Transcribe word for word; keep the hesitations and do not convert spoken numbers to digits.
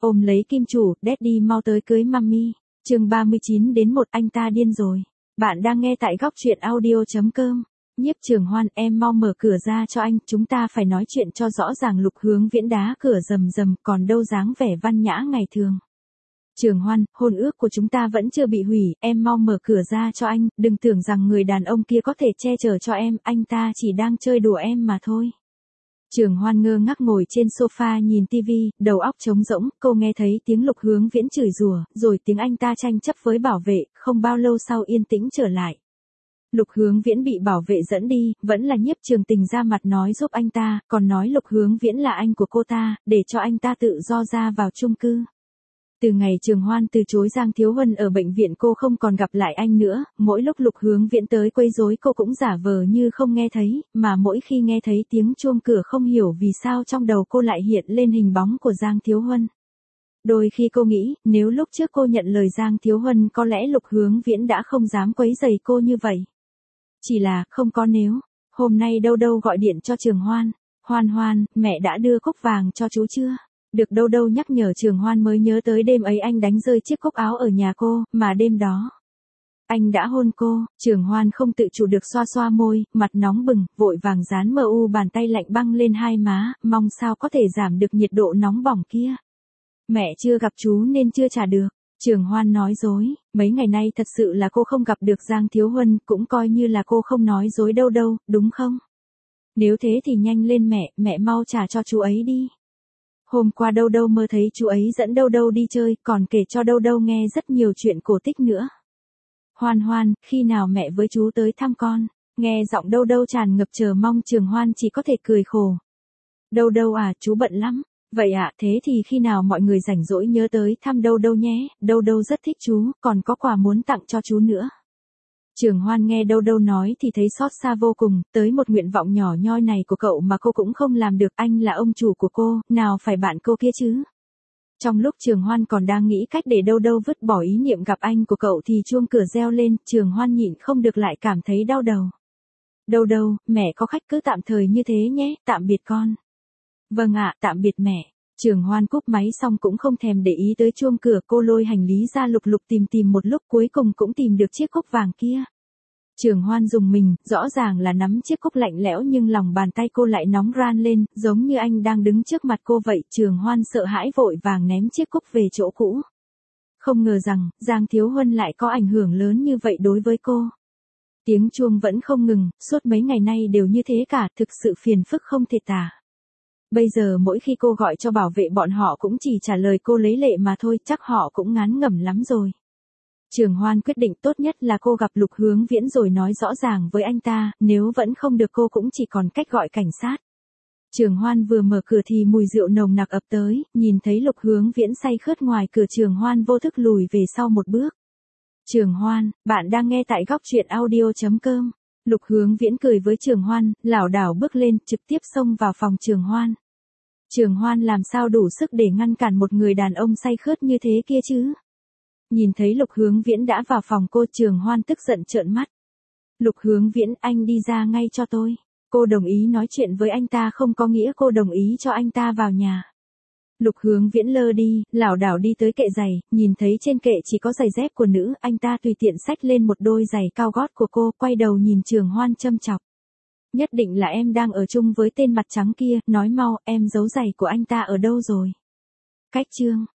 ôm lấy kim chủ, Daddy mau tới cưới mummy. Chương ba mươi chín đến một anh ta điên rồi. Bạn đang nghe tại góc truyện audio chấm com. Nhiếp Trường Hoan, em mau mở cửa ra cho anh, chúng ta phải nói chuyện cho rõ ràng. Lục Hướng Viễn đá cửa rầm rầm, còn đâu dáng vẻ văn nhã ngày thường. Trường Hoan, hôn ước của chúng ta vẫn chưa bị hủy, em mau mở cửa ra cho anh, đừng tưởng rằng người đàn ông kia có thể che chở cho em, anh ta chỉ đang chơi đùa em mà thôi. Trường Hoan ngơ ngác ngồi trên sofa nhìn tivi, đầu óc trống rỗng, cô nghe thấy tiếng Lục Hướng Viễn chửi rủa, rồi tiếng anh ta tranh chấp với bảo vệ, không bao lâu sau yên tĩnh trở lại. Lục Hướng Viễn bị bảo vệ dẫn đi, vẫn là Nhiếp Trường Tình ra mặt nói giúp anh ta, còn nói Lục Hướng Viễn là anh của cô ta, để cho anh ta tự do ra vào chung cư. Từ ngày Trường Hoan từ chối Giang Thiếu Huân ở bệnh viện, cô không còn gặp lại anh nữa, mỗi lúc Lục Hướng Viễn tới quấy rối cô cũng giả vờ như không nghe thấy, mà mỗi khi nghe thấy tiếng chuông cửa không hiểu vì sao trong đầu cô lại hiện lên hình bóng của Giang Thiếu Huân. Đôi khi cô nghĩ, nếu lúc trước cô nhận lời Giang Thiếu Huân có lẽ Lục Hướng Viễn đã không dám quấy rầy cô như vậy. Chỉ là, không có nếu. Hôm nay Đâu Đâu gọi điện cho Trường Hoan. Hoan Hoan, mẹ đã đưa cúc vàng cho chú chưa? Được Đâu Đâu nhắc nhở, Trường Hoan mới nhớ tới đêm ấy anh đánh rơi chiếc cúc áo ở nhà cô, mà đêm đó anh đã hôn cô. Trường Hoan không tự chủ được xoa xoa môi, mặt nóng bừng, vội vàng dán mờ u bàn tay lạnh băng lên hai má, mong sao có thể giảm được nhiệt độ nóng bỏng kia. Mẹ chưa gặp chú nên chưa trả được. Trường Hoan nói dối, mấy ngày nay thật sự là cô không gặp được Giang Thiếu Huân, cũng coi như là cô không nói dối Đâu Đâu, đúng không? Nếu thế thì nhanh lên mẹ, mẹ mau trả cho chú ấy đi. Hôm qua Đâu Đâu mơ thấy chú ấy dẫn Đâu Đâu đi chơi, còn kể cho Đâu Đâu nghe rất nhiều chuyện cổ tích nữa. Hoan Hoan, khi nào mẹ với chú tới thăm con? Nghe giọng Đâu Đâu tràn ngập chờ mong, Trường Hoan chỉ có thể cười khổ. Đâu Đâu à, chú bận lắm. Vậy ạ, à, thế thì khi nào mọi người rảnh rỗi nhớ tới thăm Đâu Đâu nhé, Đâu Đâu rất thích chú, còn có quà muốn tặng cho chú nữa. Trường Hoan nghe Đâu Đâu nói thì thấy xót xa vô cùng, tới một nguyện vọng nhỏ nhoi này của cậu mà cô cũng không làm được, anh là ông chủ của cô, nào phải bạn cô kia chứ. Trong lúc Trường Hoan còn đang nghĩ cách để Đâu Đâu vứt bỏ ý niệm gặp anh của cậu thì chuông cửa reo lên, Trường Hoan nhịn không được lại cảm thấy đau đầu. Đâu Đâu, mẹ có khách cứ tạm thời như thế nhé, tạm biệt con. Vâng ạ, tạm biệt mẹ. Trường Hoan cúp máy xong cũng không thèm để ý tới chuông cửa, cô lôi hành lý ra lục lục tìm tìm một lúc cuối cùng cũng tìm được chiếc cúc vàng kia. Trường Hoan dùng mình, rõ ràng là nắm chiếc cúc lạnh lẽo nhưng lòng bàn tay cô lại nóng ran lên, giống như anh đang đứng trước mặt cô vậy. Trường Hoan sợ hãi vội vàng ném chiếc cúc về chỗ cũ. Không ngờ rằng, Giang Thiếu Huân lại có ảnh hưởng lớn như vậy đối với cô. Tiếng chuông vẫn không ngừng, suốt mấy ngày nay đều như thế cả, thực sự phiền phức không thể tả. Bây giờ mỗi khi cô gọi cho bảo vệ bọn họ cũng chỉ trả lời cô lấy lệ mà thôi, chắc họ cũng ngán ngẩm lắm rồi. Trường Hoan quyết định tốt nhất là cô gặp Lục Hướng Viễn rồi nói rõ ràng với anh ta, nếu vẫn không được cô cũng chỉ còn cách gọi cảnh sát. Trường Hoan vừa mở cửa thì mùi rượu nồng nặc ập tới, nhìn thấy Lục Hướng Viễn say khướt ngoài cửa, Trường Hoan vô thức lùi về sau một bước. Trường Hoan, bạn đang nghe tại góc truyện audio chấm com. Lục Hướng Viễn cười với Trường Hoan, lảo đảo bước lên, trực tiếp xông vào phòng Trường Hoan. Trường Hoan làm sao đủ sức để ngăn cản một người đàn ông say khướt như thế kia chứ? Nhìn thấy Lục Hướng Viễn đã vào phòng cô, Trường Hoan tức giận trợn mắt. Lục Hướng Viễn, anh đi ra ngay cho tôi. Cô đồng ý nói chuyện với anh ta không có nghĩa cô đồng ý cho anh ta vào nhà. Lục Hướng Viễn lơ đi, lảo đảo đi tới kệ giày, nhìn thấy trên kệ chỉ có giày dép của nữ, anh ta tùy tiện xách lên một đôi giày cao gót của cô, quay đầu nhìn Trường Hoan châm chọc. Nhất định là em đang ở chung với tên mặt trắng kia, nói mau, em giấu giày của anh ta ở đâu rồi? Cách chương